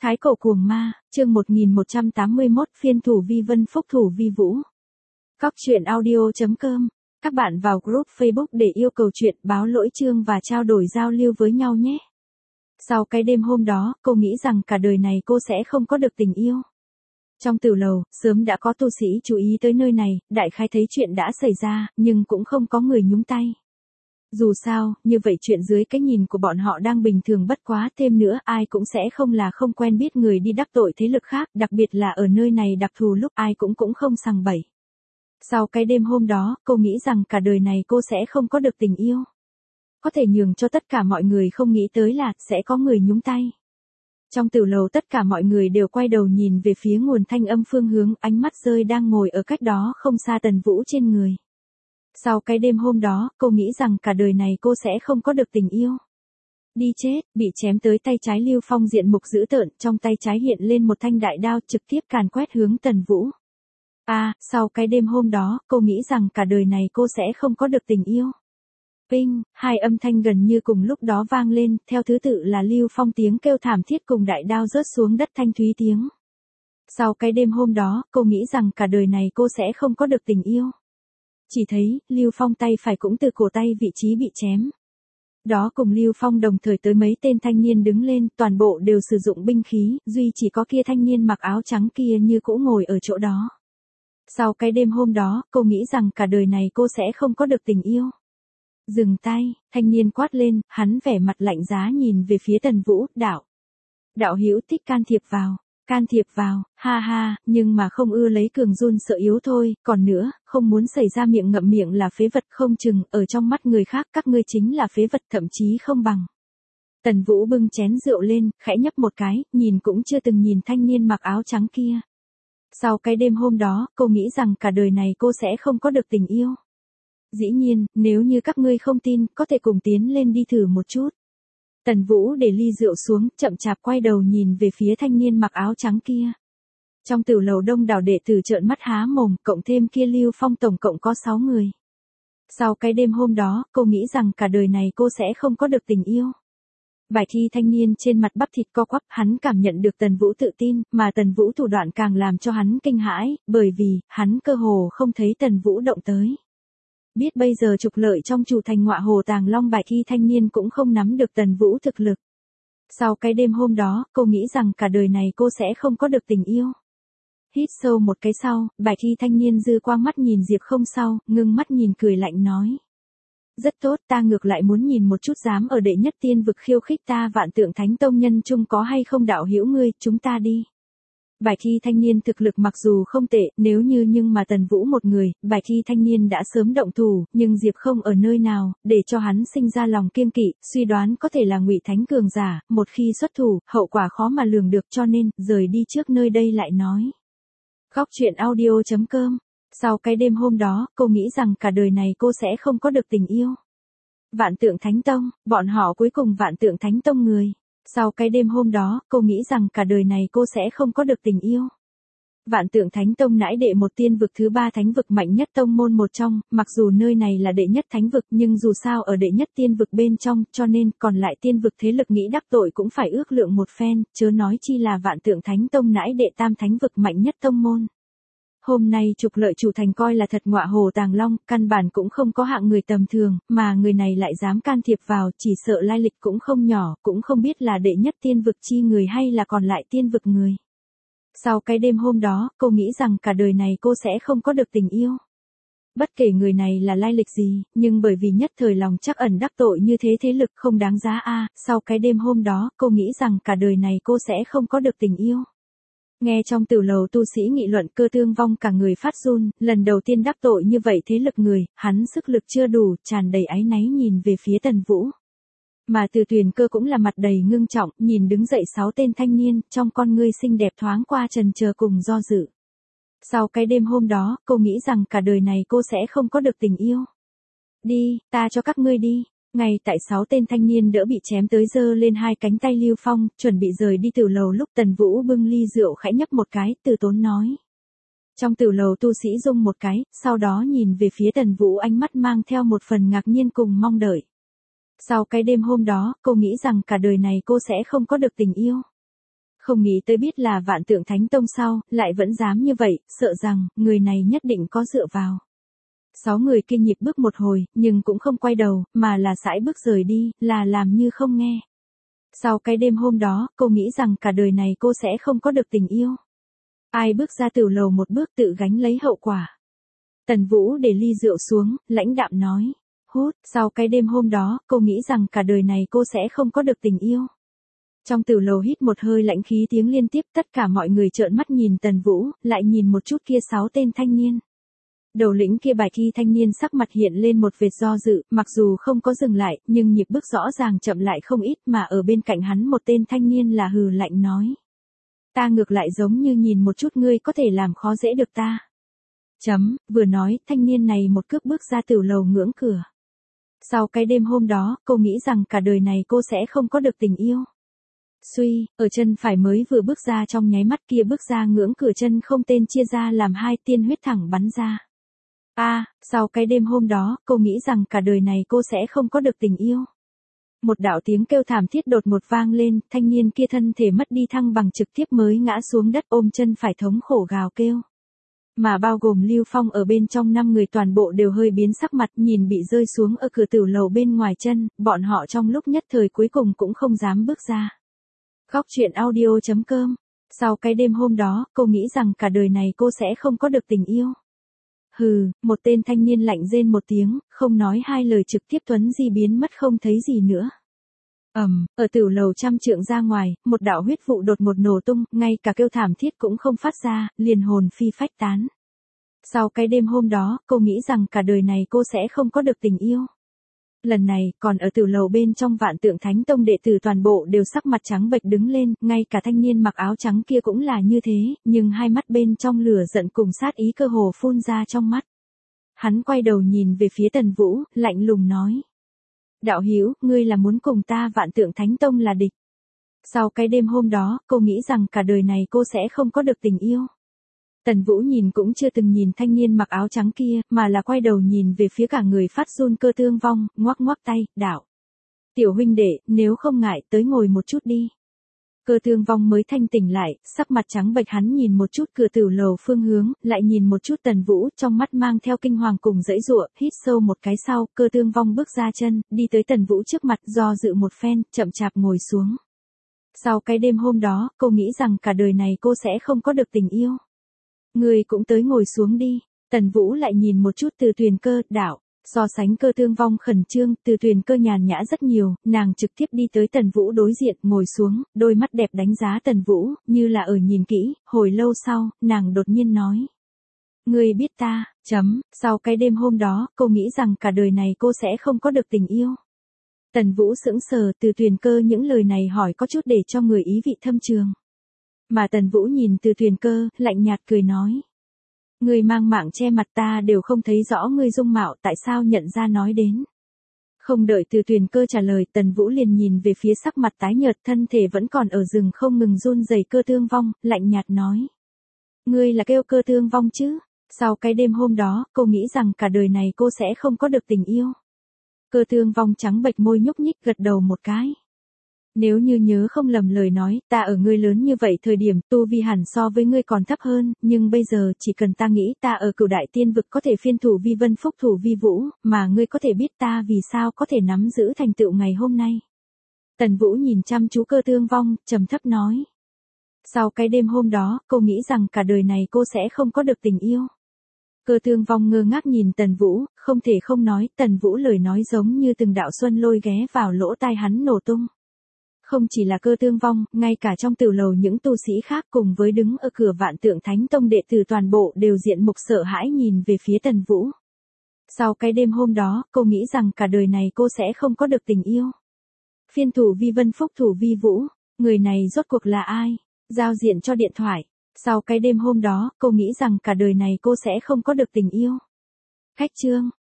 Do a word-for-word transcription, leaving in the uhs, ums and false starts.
Thái cổ cuồng ma, chương một nghìn một trăm tám mươi mốt, phiên thủ vi vân phúc thủ vi vũ. Cóc truyện audio chấm com. Các bạn vào group Facebook để yêu cầu chuyện, báo lỗi chương và trao đổi giao lưu với nhau nhé. Sau cái đêm hôm đó, cô nghĩ rằng cả đời này cô sẽ không có được tình yêu. Trong tử lầu, sớm đã có tu sĩ chú ý tới nơi này, đại khái thấy chuyện đã xảy ra, nhưng cũng không có người nhúng tay. Dù sao, như vậy chuyện dưới cái nhìn của bọn họ đang bình thường bất quá, thêm nữa ai cũng sẽ không là không quen biết người đi đắc tội thế lực khác, đặc biệt là ở nơi này đặc thù lúc ai cũng cũng không sằng bậy. Sau cái đêm hôm đó, cô nghĩ rằng cả đời này cô sẽ không có được tình yêu. Có thể nhường cho tất cả mọi người không nghĩ tới là sẽ có người nhúng tay. Trong tử lầu tất cả mọi người đều quay đầu nhìn về phía nguồn thanh âm phương hướng, ánh mắt rơi đang ngồi ở cách đó không xa Tần Vũ trên người. Sau cái đêm hôm đó, cô nghĩ rằng cả đời này cô sẽ không có được tình yêu. Đi chết, bị chém tới tay trái Lưu Phong diện mục dữ tợn, trong tay trái hiện lên một thanh đại đao trực tiếp càn quét hướng Tần Vũ. À, sau cái đêm hôm đó, cô nghĩ rằng cả đời này cô sẽ không có được tình yêu. Ping, hai âm thanh gần như cùng lúc đó vang lên, theo thứ tự là Lưu Phong tiếng kêu thảm thiết cùng đại đao rớt xuống đất thanh thúy tiếng. Sau cái đêm hôm đó, cô nghĩ rằng cả đời này cô sẽ không có được tình yêu. Chỉ thấy, Lưu Phong tay phải cũng từ cổ tay vị trí bị chém. Đó cùng Lưu Phong đồng thời tới mấy tên thanh niên đứng lên, toàn bộ đều sử dụng binh khí, duy chỉ có kia thanh niên mặc áo trắng kia như cũ ngồi ở chỗ đó. Sau cái đêm hôm đó, cô nghĩ rằng cả đời này cô sẽ không có được tình yêu. Dừng tay, thanh niên quát lên, hắn vẻ mặt lạnh giá nhìn về phía Tần Vũ, đạo. Đạo hữu thích can thiệp vào. Can thiệp vào, ha ha, nhưng mà không ưa lấy cường run sợ yếu thôi, còn nữa, không muốn xảy ra miệng ngậm miệng là phế vật không chừng, ở trong mắt người khác các ngươi chính là phế vật thậm chí không bằng. Tần Vũ bưng chén rượu lên, khẽ nhấp một cái, nhìn cũng chưa từng nhìn thanh niên mặc áo trắng kia. Sau cái đêm hôm đó, cô nghĩ rằng cả đời này cô sẽ không có được tình yêu. Dĩ nhiên, nếu như các ngươi không tin, có thể cùng tiến lên đi thử một chút. Tần Vũ để ly rượu xuống, chậm chạp quay đầu nhìn về phía thanh niên mặc áo trắng kia. Trong tử lầu đông đảo đệ tử trợn mắt há mồm, cộng thêm kia Lưu Phong tổng cộng có sáu người. Sau cái đêm hôm đó, cô nghĩ rằng cả đời này cô sẽ không có được tình yêu. Bài thi thanh niên trên mặt bắp thịt co quắp, hắn cảm nhận được Tần Vũ tự tin, mà Tần Vũ thủ đoạn càng làm cho hắn kinh hãi, bởi vì, hắn cơ hồ không thấy Tần Vũ động tới. Biết bây giờ trục lợi trong chủ thành Ngọa Hồ Tàng Long, bài thi thanh niên cũng không nắm được Tần Vũ thực lực. Sau cái đêm hôm đó, cô nghĩ rằng cả đời này cô sẽ không có được tình yêu. Hít sâu một cái sau, bài thi thanh niên dư quang mắt nhìn Diệp Không sau, ngưng mắt nhìn cười lạnh nói. Rất tốt, ta ngược lại muốn nhìn một chút dám ở đệ nhất tiên vực khiêu khích ta Vạn Tượng Thánh Tông nhân chung có hay không đạo hữu ngươi, chúng ta đi. Bài thi thanh niên thực lực mặc dù không tệ, nếu như nhưng mà Tần Vũ một người, bài thi thanh niên đã sớm động thủ, nhưng Diệp Không ở nơi nào, để cho hắn sinh ra lòng kiêng kỵ, suy đoán có thể là Ngụy Thánh cường giả, một khi xuất thủ, hậu quả khó mà lường được, cho nên, rời đi trước nơi đây lại nói. Cóc truyện audio chấm com. Sau cái đêm hôm đó, cô nghĩ rằng cả đời này cô sẽ không có được tình yêu. Vạn Tượng Thánh Tông, bọn họ cuối cùng Vạn Tượng Thánh Tông người. Sau cái đêm hôm đó, cô nghĩ rằng cả đời này cô sẽ không có được tình yêu. Vạn Tượng Thánh Tông nãi đệ một tiên vực thứ ba thánh vực mạnh nhất tông môn một trong, mặc dù nơi này là đệ nhất thánh vực nhưng dù sao ở đệ nhất tiên vực bên trong, cho nên còn lại tiên vực thế lực nghĩ đắc tội cũng phải ước lượng một phen, chớ nói chi là Vạn Tượng Thánh Tông nãi đệ tam thánh vực mạnh nhất tông môn. Hôm nay trục lợi chủ thành coi là thật Ngọa Hồ Tàng Long, căn bản cũng không có hạng người tầm thường, mà người này lại dám can thiệp vào, chỉ sợ lai lịch cũng không nhỏ, cũng không biết là đệ nhất tiên vực chi người hay là còn lại tiên vực người. Sau cái đêm hôm đó, cô nghĩ rằng cả đời này cô sẽ không có được tình yêu. Bất kể người này là lai lịch gì, nhưng bởi vì nhất thời lòng chắc ẩn đắc tội như thế thế lực không đáng giá a. Sau cái đêm hôm đó, cô nghĩ rằng cả đời này cô sẽ không có được tình yêu. Nghe trong tử lầu tu sĩ nghị luận, Cơ Thương Vong cả người phát run, lần đầu tiên đắc tội như vậy thế lực người, hắn sức lực chưa đủ, tràn đầy áy náy nhìn về phía Tần Vũ. Mà Từ Tuyền Cơ cũng là mặt đầy ngưng trọng, nhìn đứng dậy sáu tên thanh niên, trong con ngươi xinh đẹp thoáng qua trần chờ cùng do dự. Sau cái đêm hôm đó, cô nghĩ rằng cả đời này cô sẽ không có được tình yêu. Đi, ta cho các ngươi đi. Ngay tại sáu tên thanh niên đỡ bị chém tới giơ lên hai cánh tay Lưu Phong, chuẩn bị rời đi tử lầu lúc Tần Vũ bưng ly rượu khẽ nhấp một cái, từ tốn nói. Trong tử lầu tu sĩ rung một cái, sau đó nhìn về phía Tần Vũ ánh mắt mang theo một phần ngạc nhiên cùng mong đợi. Sau cái đêm hôm đó, cô nghĩ rằng cả đời này cô sẽ không có được tình yêu. Không nghĩ tới biết là Vạn Tượng Thánh Tông sau, lại vẫn dám như vậy, sợ rằng, người này nhất định có dựa vào. Sáu người kia nhịp bước một hồi, nhưng cũng không quay đầu, mà là sải bước rời đi, là làm như không nghe. Sau cái đêm hôm đó, cô nghĩ rằng cả đời này cô sẽ không có được tình yêu. Ai bước ra từ lầu một bước tự gánh lấy hậu quả. Tần Vũ để ly rượu xuống, lãnh đạm nói. Hút, sau cái đêm hôm đó, cô nghĩ rằng cả đời này cô sẽ không có được tình yêu. Trong tử lầu hít một hơi lạnh khí tiếng liên tiếp, tất cả mọi người trợn mắt nhìn Tần Vũ, lại nhìn một chút kia sáu tên thanh niên. Đầu lĩnh kia bài kỳ thanh niên sắc mặt hiện lên một vệt do dự, mặc dù không có dừng lại, nhưng nhịp bước rõ ràng chậm lại không ít, mà ở bên cạnh hắn một tên thanh niên là hừ lạnh nói. Ta ngược lại giống như nhìn một chút ngươi có thể làm khó dễ được ta. Chấm, vừa nói, thanh niên này một cước bước ra từ lầu ngưỡng cửa. Sau cái đêm hôm đó, cô nghĩ rằng cả đời này cô sẽ không có được tình yêu. Suy, ở chân phải mới vừa bước ra trong nháy mắt kia bước ra ngưỡng cửa chân không tên chia ra làm hai, tiên huyết thẳng bắn ra. A, à, sau cái đêm hôm đó, cô nghĩ rằng cả đời này cô sẽ không có được tình yêu. Một đạo tiếng kêu thảm thiết đột ngột vang lên, thanh niên kia thân thể mất đi thăng bằng trực tiếp mới ngã xuống đất ôm chân phải thống khổ gào kêu. Mà bao gồm Lưu Phong ở bên trong năm người toàn bộ đều hơi biến sắc mặt nhìn bị rơi xuống ở cửa tử lầu bên ngoài chân, bọn họ trong lúc nhất thời cuối cùng cũng không dám bước ra. Góc truyện audio chấm com. Sau cái đêm hôm đó, cô nghĩ rằng cả đời này cô sẽ không có được tình yêu. Hừ, một tên thanh niên lạnh rên một tiếng, không nói hai lời trực tiếp tuấn di biến mất không thấy gì nữa. Ầm, um, ở tử lầu trăm trượng ra ngoài, một đạo huyết vụ đột ngột nổ tung, ngay cả kêu thảm thiết cũng không phát ra, liền hồn phi phách tán. Sau cái đêm hôm đó, cô nghĩ rằng cả đời này cô sẽ không có được tình yêu. Lần này, còn ở tử lầu bên trong Vạn Tượng Thánh Tông đệ tử toàn bộ đều sắc mặt trắng bệch đứng lên, ngay cả thanh niên mặc áo trắng kia cũng là như thế, nhưng hai mắt bên trong lửa giận cùng sát ý cơ hồ phun ra trong mắt. Hắn quay đầu nhìn về phía Tần Vũ, lạnh lùng nói. Đạo hữu, ngươi là muốn cùng ta Vạn Tượng Thánh Tông là địch. Sau cái đêm hôm đó, cô nghĩ rằng cả đời này cô sẽ không có được tình yêu. Tần Vũ nhìn cũng chưa từng nhìn thanh niên mặc áo trắng kia, mà là quay đầu nhìn về phía cả người phát run Cơ Thương Vong, ngoắc ngoắc tay, đạo. Tiểu huynh đệ, nếu không ngại, tới ngồi một chút đi. Cơ Thương Vong mới thanh tỉnh lại, sắc mặt trắng bệch hắn nhìn một chút cửa tử lầu phương hướng, lại nhìn một chút Tần Vũ, trong mắt mang theo kinh hoàng cùng dãy giụa, hít sâu một cái sau, Cơ Thương Vong bước ra chân, đi tới Tần Vũ trước mặt, do dự một phen, chậm chạp ngồi xuống. Sau cái đêm hôm đó, cô nghĩ rằng cả đời này cô sẽ không có được tình yêu. Người cũng tới ngồi xuống đi. Tần Vũ lại nhìn một chút Từ Tuyền Cơ, đạo. So sánh Cơ Thương Vong khẩn trương, Từ Tuyền Cơ nhàn nhã rất nhiều, nàng trực tiếp đi tới Tần Vũ đối diện, ngồi xuống, đôi mắt đẹp đánh giá Tần Vũ, như là ở nhìn kỹ, hồi lâu sau, nàng đột nhiên nói. Ngươi biết ta, chấm, sau cái đêm hôm đó, cô nghĩ rằng cả đời này cô sẽ không có được tình yêu. Tần Vũ sững sờ, Từ Tuyền Cơ những lời này hỏi có chút để cho người ý vị thâm trường. Mà Tần Vũ nhìn Từ Tuyền Cơ, lạnh nhạt cười nói. Ngươi mang mạng che mặt ta đều không thấy rõ ngươi dung mạo tại sao nhận ra nói đến. Không đợi Từ Tuyền Cơ trả lời, Tần Vũ liền nhìn về phía sắc mặt tái nhợt thân thể vẫn còn ở rừng không ngừng run rẩy Cơ Thương Vong, lạnh nhạt nói. Ngươi là kêu Cơ Thương Vong chứ? Sau cái đêm hôm đó, cô nghĩ rằng cả đời này cô sẽ không có được tình yêu. Cơ Thương Vong trắng bệch môi nhúc nhích gật đầu một cái. Nếu như nhớ không lầm lời nói, ta ở ngươi lớn như vậy thời điểm tu vi hẳn so với ngươi còn thấp hơn, nhưng bây giờ chỉ cần ta nghĩ ta ở Cửu Đại Tiên Vực có thể phiên thủ vi vân phúc thủ vi vũ, mà ngươi có thể biết ta vì sao có thể nắm giữ thành tựu ngày hôm nay. Tần Vũ nhìn chăm chú Cơ Thương Vong, trầm thấp nói. Sau cái đêm hôm đó, cô nghĩ rằng cả đời này cô sẽ không có được tình yêu. Cơ Thương Vong ngơ ngác nhìn Tần Vũ, không thể không nói, Tần Vũ lời nói giống như từng đạo xuân lôi ghé vào lỗ tai hắn nổ tung. Không chỉ là Cơ Thương Vong, ngay cả trong tử lầu những tu sĩ khác cùng với đứng ở cửa Vạn Tượng Thánh Tông đệ tử toàn bộ đều diện mục sợ hãi nhìn về phía Tần Vũ. Sau cái đêm hôm đó, cô nghĩ rằng cả đời này cô sẽ không có được tình yêu. Phiên thủ vi vân phúc thủ vi vũ, người này rốt cuộc là ai? Giao diện cho điện thoại. Sau cái đêm hôm đó, cô nghĩ rằng cả đời này cô sẽ không có được tình yêu. Khách chương.